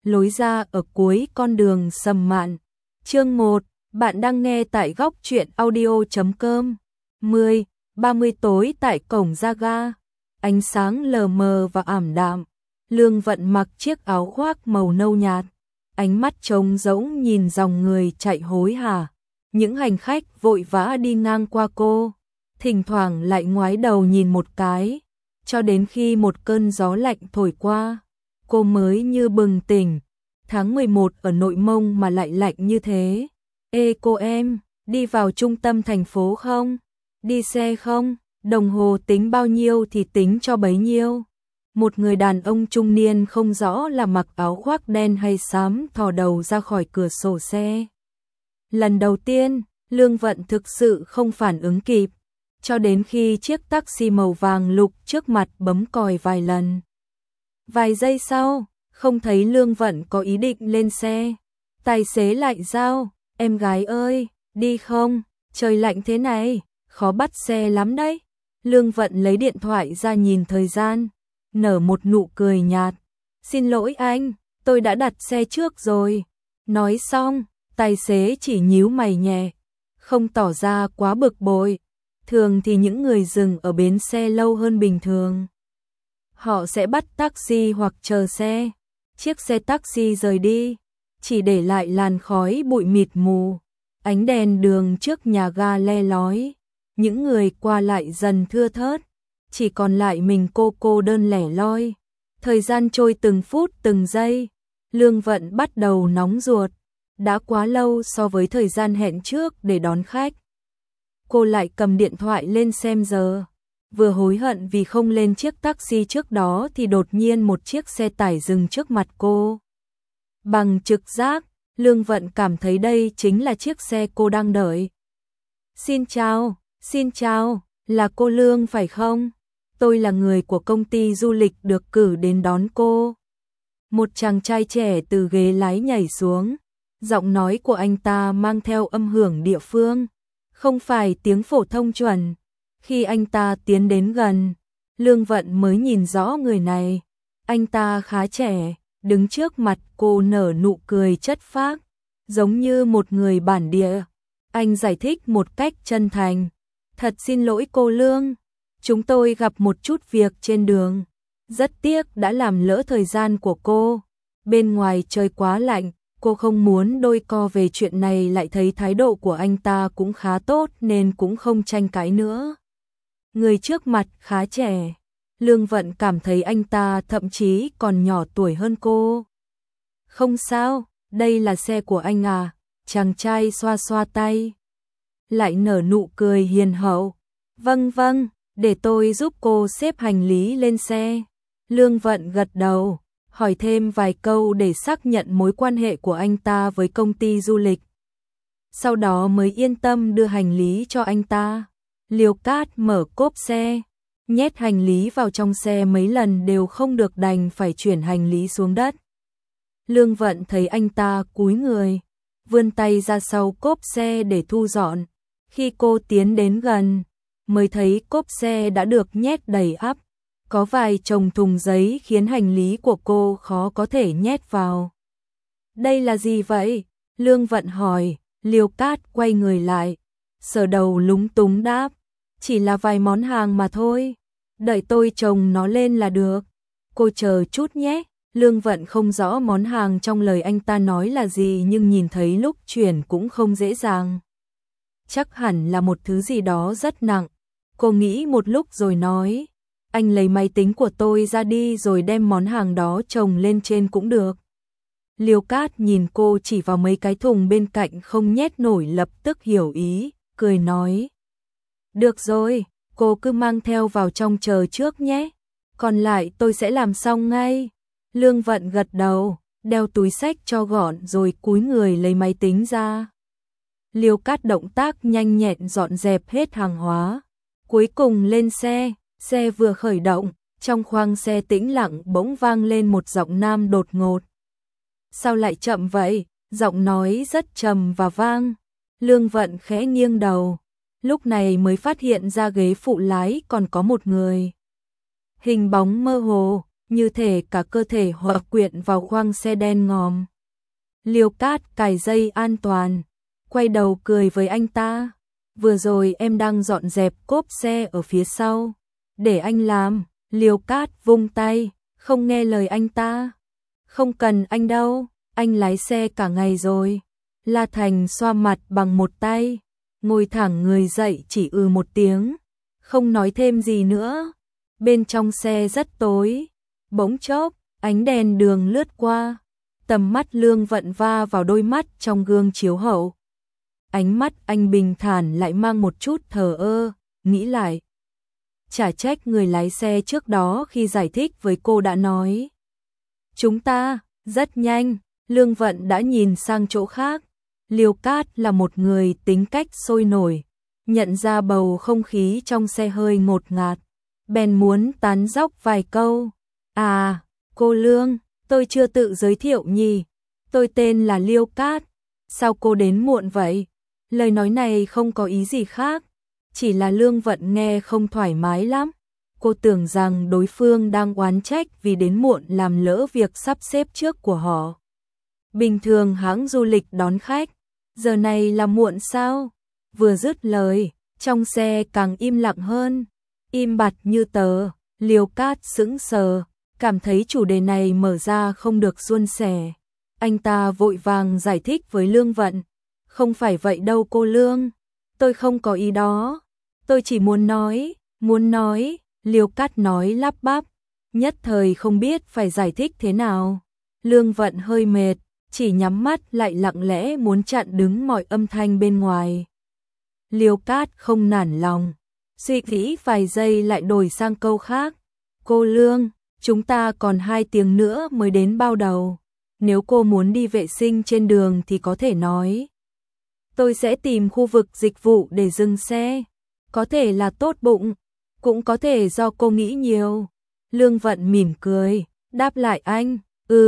lối ra ở cuối con đường Sầm Mạn. Chương 1, bạn đang nghe tại góc truyện audio.com. 10:30 tối tại cổng ra ga. Ánh sáng lờ mờ và ảm đạm. Lương Vận mặc chiếc áo khoác màu nâu nhạt, ánh mắt trống rỗng nhìn dòng người chạy hối hả. Những hành khách vội vã đi ngang qua cô, thỉnh thoảng lại ngoái đầu nhìn một cái, cho đến khi một cơn gió lạnh thổi qua, cô mới như bừng tỉnh. Tháng 11 ở Nội Mông mà lại lạnh như thế. Ê cô em, đi vào trung tâm thành phố không? Đi xe không? Đồng hồ tính bao nhiêu thì tính cho bấy nhiêu. Một người đàn ông trung niên không rõ là mặc áo khoác đen hay xám thò đầu ra khỏi cửa sổ xe. Lần đầu tiên, Lương Vận thực sự không phản ứng kịp, cho đến khi chiếc taxi màu vàng lục trước mặt bấm còi vài lần. Vài giây sau, không thấy Lương Vận có ý định lên xe. Tài xế lại giao, em gái ơi, đi không? Trời lạnh thế này, khó bắt xe lắm đấy. Lương Vận lấy điện thoại ra nhìn thời gian, nở một nụ cười nhạt. Xin lỗi anh, tôi đã đặt xe trước rồi. Nói xong, tài xế chỉ nhíu mày nhẹ, không tỏ ra quá bực bội. Thường thì những người dừng ở bến xe lâu hơn bình thường, họ sẽ bắt taxi hoặc chờ xe. Chiếc xe taxi rời đi, chỉ để lại làn khói bụi mịt mù. Ánh đèn đường trước nhà ga le lói, những người qua lại dần thưa thớt, chỉ còn lại mình cô đơn lẻ loi. Thời gian trôi từng phút từng giây, Lương Vận bắt đầu nóng ruột. Đã quá lâu so với thời gian hẹn trước để đón khách. Cô lại cầm điện thoại lên xem giờ. Vừa hối hận vì không lên chiếc taxi trước đó thì đột nhiên một chiếc xe tải dừng trước mặt cô. Bằng trực giác, Lương Vận cảm thấy đây chính là chiếc xe cô đang đợi. Xin chào, là cô Lương phải không? Tôi là người của công ty du lịch được cử đến đón cô. Một chàng trai trẻ từ ghế lái nhảy xuống. Giọng nói của anh ta mang theo âm hưởng địa phương, không phải tiếng phổ thông chuẩn. Khi anh ta tiến đến gần, Lương Vận mới nhìn rõ người này. Anh ta khá trẻ, đứng trước mặt cô nở nụ cười chất phác, giống như một người bản địa. Anh giải thích một cách chân thành. Thật xin lỗi cô Lương, chúng tôi gặp một chút việc trên đường. Rất tiếc đã làm lỡ thời gian của cô. Bên ngoài trời quá lạnh, cô không muốn đôi co về chuyện này, lại thấy thái độ của anh ta cũng khá tốt nên cũng không tranh cãi nữa. Người trước mặt khá trẻ, Lương Vận cảm thấy anh ta thậm chí còn nhỏ tuổi hơn cô. Không sao, đây là xe của anh à? Chàng trai xoa xoa tay, lại nở nụ cười hiền hậu. Vâng, để tôi giúp cô xếp hành lý lên xe. Lương Vận gật đầu, hỏi thêm vài câu để xác nhận mối quan hệ của anh ta với công ty du lịch. Sau đó mới yên tâm đưa hành lý cho anh ta. Liêu Cát mở cốp xe, nhét hành lý vào trong xe mấy lần đều không được, đành phải chuyển hành lý xuống đất. Lương Vận thấy anh ta cúi người, vươn tay ra sau cốp xe để thu dọn. Khi cô tiến đến gần, mới thấy cốp xe đã được nhét đầy ắp. Có vài chồng thùng giấy khiến hành lý của cô khó có thể nhét vào. Đây là gì vậy? Lương Vận hỏi. Liêu Cát quay người lại, sờ đầu lúng túng đáp. Chỉ là vài món hàng mà thôi, đợi tôi chồng nó lên là được. Cô chờ chút nhé. Lương Vận không rõ món hàng trong lời anh ta nói là gì, nhưng nhìn thấy lúc chuyển cũng không dễ dàng. Chắc hẳn là một thứ gì đó rất nặng. Cô nghĩ một lúc rồi nói. Anh lấy máy tính của tôi ra đi rồi đem món hàng đó chồng lên trên cũng được. Liêu Cát nhìn cô chỉ vào mấy cái thùng bên cạnh không nhét nổi, lập tức hiểu ý, cười nói. Được rồi, cô cứ mang theo vào trong chờ trước nhé. Còn lại tôi sẽ làm xong ngay. Lương Vận gật đầu, đeo túi xách cho gọn rồi cúi người lấy máy tính ra. Liêu Cát động tác nhanh nhẹn dọn dẹp hết hàng hóa. Cuối cùng lên xe. Xe vừa khởi động, trong khoang xe tĩnh lặng bỗng vang lên một giọng nam đột ngột. Sao lại chậm vậy? Giọng nói rất trầm và vang. Lương Vận khẽ nghiêng đầu, lúc này mới phát hiện ra ghế phụ lái còn có một người. Hình bóng mơ hồ, như thể cả cơ thể hòa quyện vào khoang xe đen ngòm. Liêu Cát cài dây an toàn, quay đầu cười với anh ta. Vừa rồi em đang dọn dẹp cốp xe ở phía sau, để anh làm. Liêu Cát vung tay, không nghe lời anh ta. Không cần anh đâu, anh lái xe cả ngày rồi. La Thành xoa mặt bằng một tay, ngồi thẳng người dậy chỉ một tiếng, không nói thêm gì nữa. Bên trong xe rất tối, bỗng chốc, ánh đèn đường lướt qua, tầm mắt Lương Vận va vào đôi mắt trong gương chiếu hậu. Ánh mắt anh bình thản lại mang một chút thờ ơ, nghĩ lại. Chả trách người lái xe trước đó khi giải thích với cô đã nói. Chúng ta, rất nhanh, Lương Vận đã nhìn sang chỗ khác. Liêu Cát là một người tính cách sôi nổi, nhận ra bầu không khí trong xe hơi ngột ngạt, bèn muốn tán dóc vài câu. À, cô Lương, tôi chưa tự giới thiệu nhỉ, tôi tên là Liêu Cát, sao cô đến muộn vậy? Lời nói này không có ý gì khác, chỉ là Lương Vận nghe không thoải mái lắm. Cô tưởng rằng đối phương đang oán trách vì đến muộn làm lỡ việc sắp xếp trước của họ. Bình thường hãng du lịch đón khách, giờ này là muộn sao? Vừa dứt lời, trong xe càng im lặng hơn, im bặt như tờ. Liêu Cát sững sờ, cảm thấy chủ đề này mở ra không được suôn sẻ. Anh ta vội vàng giải thích với Lương Vận. Không phải vậy đâu cô Lương, tôi không có ý đó, tôi chỉ muốn nói. Liêu Cát nói lắp bắp, nhất thời không biết phải giải thích thế nào. Lương Vận hơi mệt, chỉ nhắm mắt lại lặng lẽ muốn chặn đứng mọi âm thanh bên ngoài. Liêu Cát không nản lòng, suy nghĩ vài giây lại đổi sang câu khác. Cô Lương, chúng ta còn 2 tiếng nữa mới đến Bao Đầu. Nếu cô muốn đi vệ sinh trên đường thì có thể nói. Tôi sẽ tìm khu vực dịch vụ để dừng xe. Có thể là tốt bụng, cũng có thể do cô nghĩ nhiều. Lương Vận mỉm cười, đáp lại anh.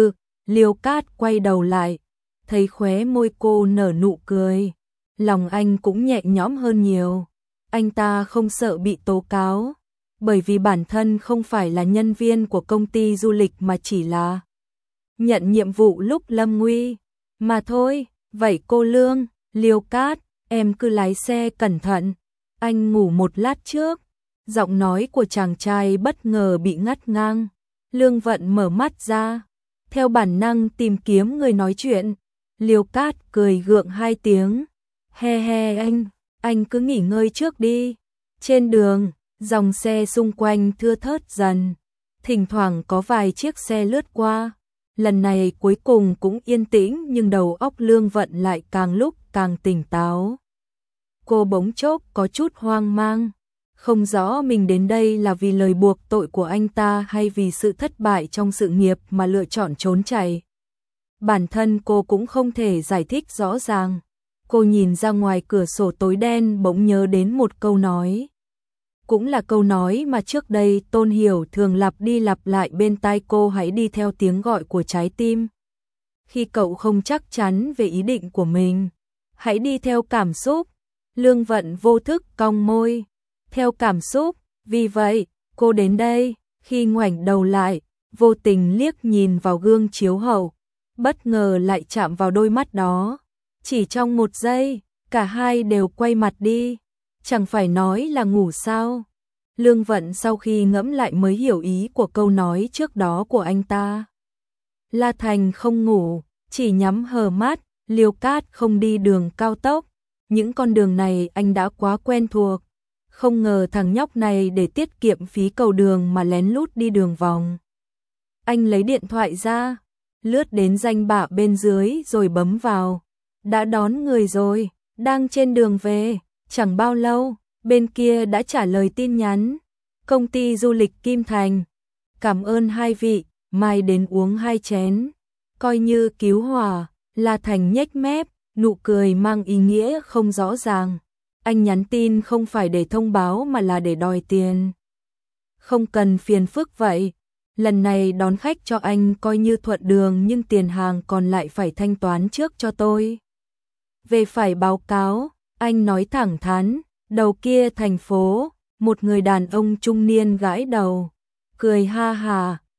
Liêu Cát quay đầu lại, thấy khóe môi cô nở nụ cười. Lòng anh cũng nhẹ nhõm hơn nhiều. Anh ta không sợ bị tố cáo, bởi vì bản thân không phải là nhân viên của công ty du lịch mà chỉ là nhận nhiệm vụ lúc lâm nguy mà thôi. Vậy cô Lương, Liêu Cát, em cứ lái xe cẩn thận, anh ngủ một lát trước. Giọng nói của chàng trai bất ngờ bị ngắt ngang. Lương Vận mở mắt ra, theo bản năng tìm kiếm người nói chuyện. Liêu Cát cười gượng 2 tiếng. He he anh cứ nghỉ ngơi trước đi. Trên đường, dòng xe xung quanh thưa thớt dần, thỉnh thoảng có vài chiếc xe lướt qua. Lần này cuối cùng cũng yên tĩnh, nhưng đầu óc Lương Vận lại càng lúc càng tỉnh táo. Cô bỗng chốc có chút hoang mang, không rõ mình đến đây là vì lời buộc tội của anh ta hay vì sự thất bại trong sự nghiệp mà lựa chọn trốn chạy. Bản thân cô cũng không thể giải thích rõ ràng. Cô nhìn ra ngoài cửa sổ tối đen, bỗng nhớ đến một câu nói. Cũng là câu nói mà trước đây Tôn Hiểu thường lặp đi lặp lại bên tai cô: hãy đi theo tiếng gọi của trái tim. Khi cậu không chắc chắn về ý định của mình, hãy đi theo cảm xúc. Lương Vận vô thức cong môi. Theo cảm xúc, vì vậy, cô đến đây. Khi ngoảnh đầu lại, vô tình liếc nhìn vào gương chiếu hậu, bất ngờ lại chạm vào đôi mắt đó. Chỉ trong 1 giây, cả hai đều quay mặt đi. Chẳng phải nói là ngủ sao? Lương Vận sau khi ngẫm lại mới hiểu ý của câu nói trước đó của anh ta. La Thành không ngủ, chỉ nhắm hờ mắt. Liêu Cát không đi đường cao tốc, những con đường này anh đã quá quen thuộc. Không ngờ thằng nhóc này để tiết kiệm phí cầu đường mà lén lút đi đường vòng. Anh lấy điện thoại ra, lướt đến danh bạ bên dưới rồi bấm vào. Đã đón người rồi, đang trên đường về. Chẳng bao lâu, bên kia đã trả lời tin nhắn. Công ty du lịch Kim Thành. Cảm ơn 2 vị, mai đến uống 2 chén. Coi như cứu hỏa. La Thành nhếch mép, nụ cười mang ý nghĩa không rõ ràng. Anh nhắn tin không phải để thông báo mà là để đòi tiền. Không cần phiền phức vậy. Lần này đón khách cho anh coi như thuận đường, nhưng tiền hàng còn lại phải thanh toán trước cho tôi. Về phải báo cáo, anh nói thẳng thắn. Đầu kia thành phố, một người đàn ông trung niên gãi đầu, cười ha hà.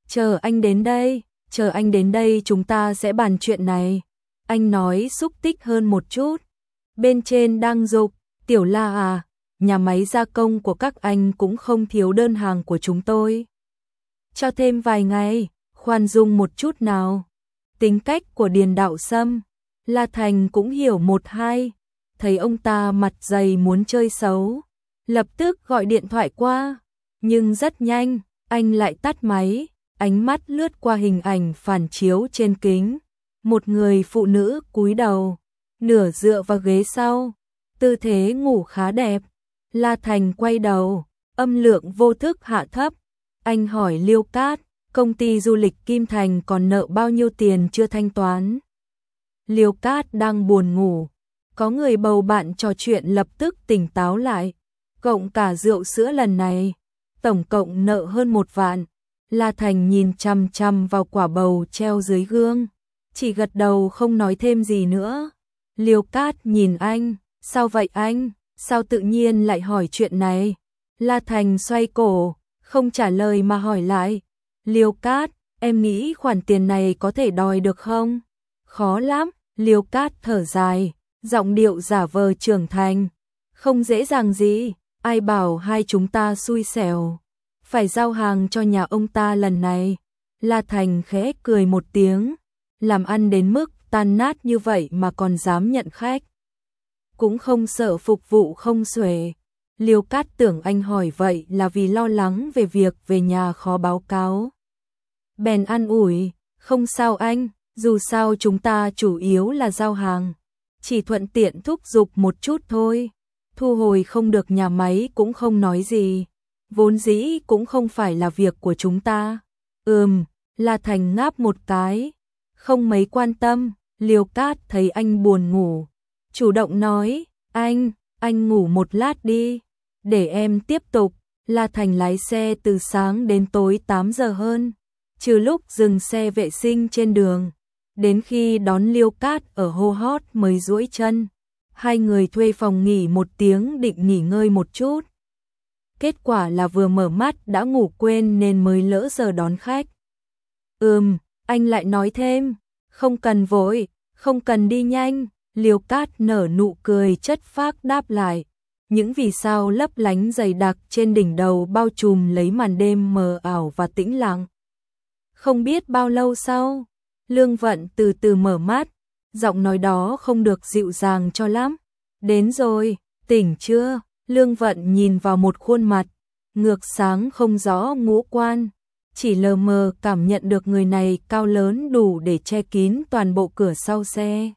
chờ anh đến đây chúng ta sẽ bàn chuyện này. Anh nói xúc tích hơn một chút. Bên trên đang giục, Tiểu La à, nhà máy gia công của các anh cũng không thiếu đơn hàng của chúng tôi. Cho thêm vài ngày, khoan dung một chút nào. Tính cách của Điền Đạo Sâm, La Thành cũng hiểu một hai, thấy ông ta mặt dày muốn chơi xấu, lập tức gọi điện thoại qua, nhưng rất nhanh, anh lại tắt máy, ánh mắt lướt qua hình ảnh phản chiếu trên kính, một người phụ nữ cúi đầu, nửa dựa vào ghế sau, tư thế ngủ khá đẹp. La Thành quay đầu, âm lượng vô thức hạ thấp, anh hỏi Liêu Cát, công ty du lịch Kim Thành còn nợ bao nhiêu tiền chưa thanh toán. Liêu Cát đang buồn ngủ, có người bầu bạn trò chuyện lập tức tỉnh táo lại, cộng cả rượu sữa lần này, tổng cộng nợ hơn 1 vạn. La Thành nhìn chằm chằm vào quả bầu treo dưới gương, chỉ gật đầu không nói thêm gì nữa. Liêu Cát nhìn anh, sao vậy anh, sao tự nhiên lại hỏi chuyện này? La Thành xoay cổ, không trả lời mà hỏi lại. Liêu Cát, em nghĩ khoản tiền này có thể đòi được không? Khó lắm, Liêu Cát thở dài, giọng điệu giả vờ trưởng thành. Không dễ dàng gì, ai bảo hai chúng ta xui xẻo. Phải giao hàng cho nhà ông ta lần này. La Thành khẽ cười một tiếng, làm ăn đến mức tan nát như vậy mà còn dám nhận khách. Cũng không sợ phục vụ không xuể. Liêu Cát tưởng anh hỏi vậy là vì lo lắng về việc về nhà khó báo cáo. Bèn an ủi, không sao anh, dù sao chúng ta chủ yếu là giao hàng, chỉ thuận tiện thúc giục một chút thôi. Thu hồi không được nhà máy cũng không nói gì, vốn dĩ cũng không phải là việc của chúng ta. La Thành ngáp một cái, không mấy quan tâm. Liêu Cát thấy anh buồn ngủ, chủ động nói, anh ngủ một lát đi, để em tiếp tục. La Thành lái xe từ sáng đến tối 8 giờ hơn, trừ lúc dừng xe vệ sinh trên đường, đến khi đón Liêu Cát ở Hô Hót mới duỗi chân. Hai người thuê phòng nghỉ một tiếng định nghỉ ngơi một chút. Kết quả là vừa mở mắt đã ngủ quên nên mới lỡ giờ đón khách. Anh lại nói thêm, không cần vội, không cần đi nhanh. Liêu Cát nở nụ cười chất phác đáp lại. Những vì sao lấp lánh dày đặc trên đỉnh đầu bao trùm lấy màn đêm mờ ảo và tĩnh lặng. Không biết bao lâu sau, Lương Vận từ từ mở mắt, giọng nói đó không được dịu dàng cho lắm. Đến rồi, tỉnh chưa? Lương Vận nhìn vào một khuôn mặt, ngược sáng không rõ ngũ quan, chỉ lờ mờ cảm nhận được người này cao lớn đủ để che kín toàn bộ cửa sau xe.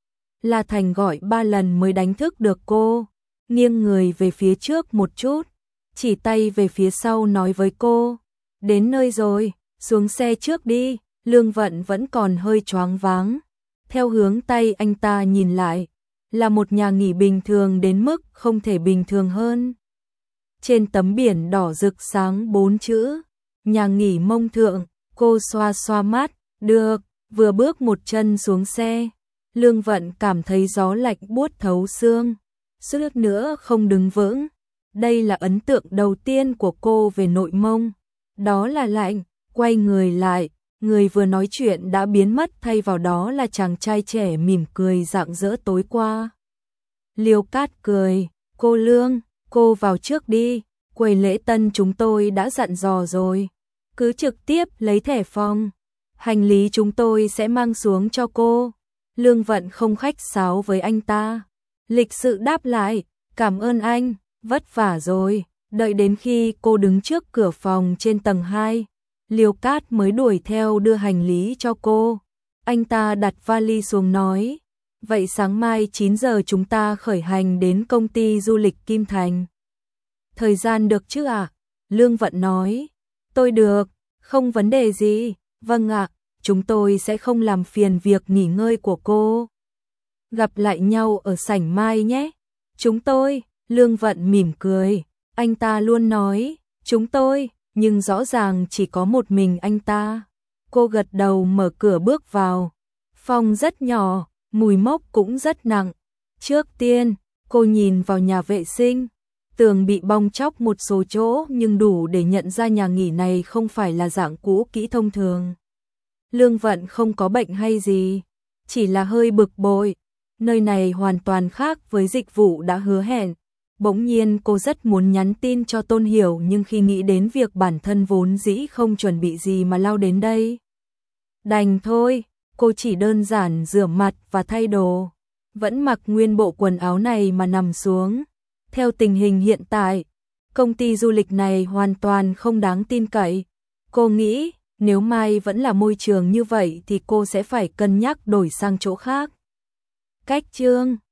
La Thành gọi 3 lần mới đánh thức được cô, nghiêng người về phía trước một chút, chỉ tay về phía sau nói với cô, đến nơi rồi, xuống xe trước đi. Lương Vận vẫn còn hơi choáng váng, theo hướng tay anh ta nhìn lại, là một nhà nghỉ bình thường đến mức không thể bình thường hơn. Trên tấm biển đỏ rực sáng 4 chữ, nhà nghỉ Mông Thượng. Cô xoa xoa mắt, được. Vừa bước một chân xuống xe, Lương Vận cảm thấy gió lạnh buốt thấu xương, suýt nữa không đứng vững. Đây là ấn tượng đầu tiên của cô về Nội Mông, đó là lạnh. Quay người lại, người vừa nói chuyện đã biến mất, thay vào đó là chàng trai trẻ mỉm cười rạng rỡ tối qua. Liêu Cát cười, cô Lương, cô vào trước đi, quầy lễ tân chúng tôi đã dặn dò rồi, cứ trực tiếp lấy thẻ phòng, hành lý chúng tôi sẽ mang xuống cho cô. Lương Vận không khách sáo với anh ta, lịch sự đáp lại, cảm ơn anh, vất vả rồi. Đợi đến khi cô đứng trước cửa phòng trên tầng 2, Liêu Cát mới đuổi theo đưa hành lý cho cô. Anh ta đặt vali xuống nói, vậy sáng mai 9 giờ chúng ta khởi hành đến công ty du lịch Kim Thành. Thời gian được chứ ạ? Lương Vận nói, tôi được, không vấn đề gì. Vâng ạ, chúng tôi sẽ không làm phiền việc nghỉ ngơi của cô. Gặp lại nhau ở sảnh mai nhé. Chúng tôi, Lương Vận mỉm cười, anh ta luôn nói, chúng tôi, nhưng rõ ràng chỉ có một mình anh ta. Cô gật đầu mở cửa bước vào. Phòng rất nhỏ, mùi mốc cũng rất nặng. Trước tiên, cô nhìn vào nhà vệ sinh. Tường bị bong tróc một số chỗ nhưng đủ để nhận ra nhà nghỉ này không phải là dạng cũ kỹ thông thường. Lương Vận không có bệnh hay gì, chỉ là hơi bực bội. Nơi này hoàn toàn khác với dịch vụ đã hứa hẹn. Bỗng nhiên cô rất muốn nhắn tin cho Tôn Hiểu, nhưng khi nghĩ đến việc bản thân vốn dĩ không chuẩn bị gì mà lao đến đây, đành thôi, cô chỉ đơn giản rửa mặt và thay đồ, vẫn mặc nguyên bộ quần áo này mà nằm xuống. Theo tình hình hiện tại, công ty du lịch này hoàn toàn không đáng tin cậy. Cô nghĩ, nếu mai vẫn là môi trường như vậy thì cô sẽ phải cân nhắc đổi sang chỗ khác. Cách chương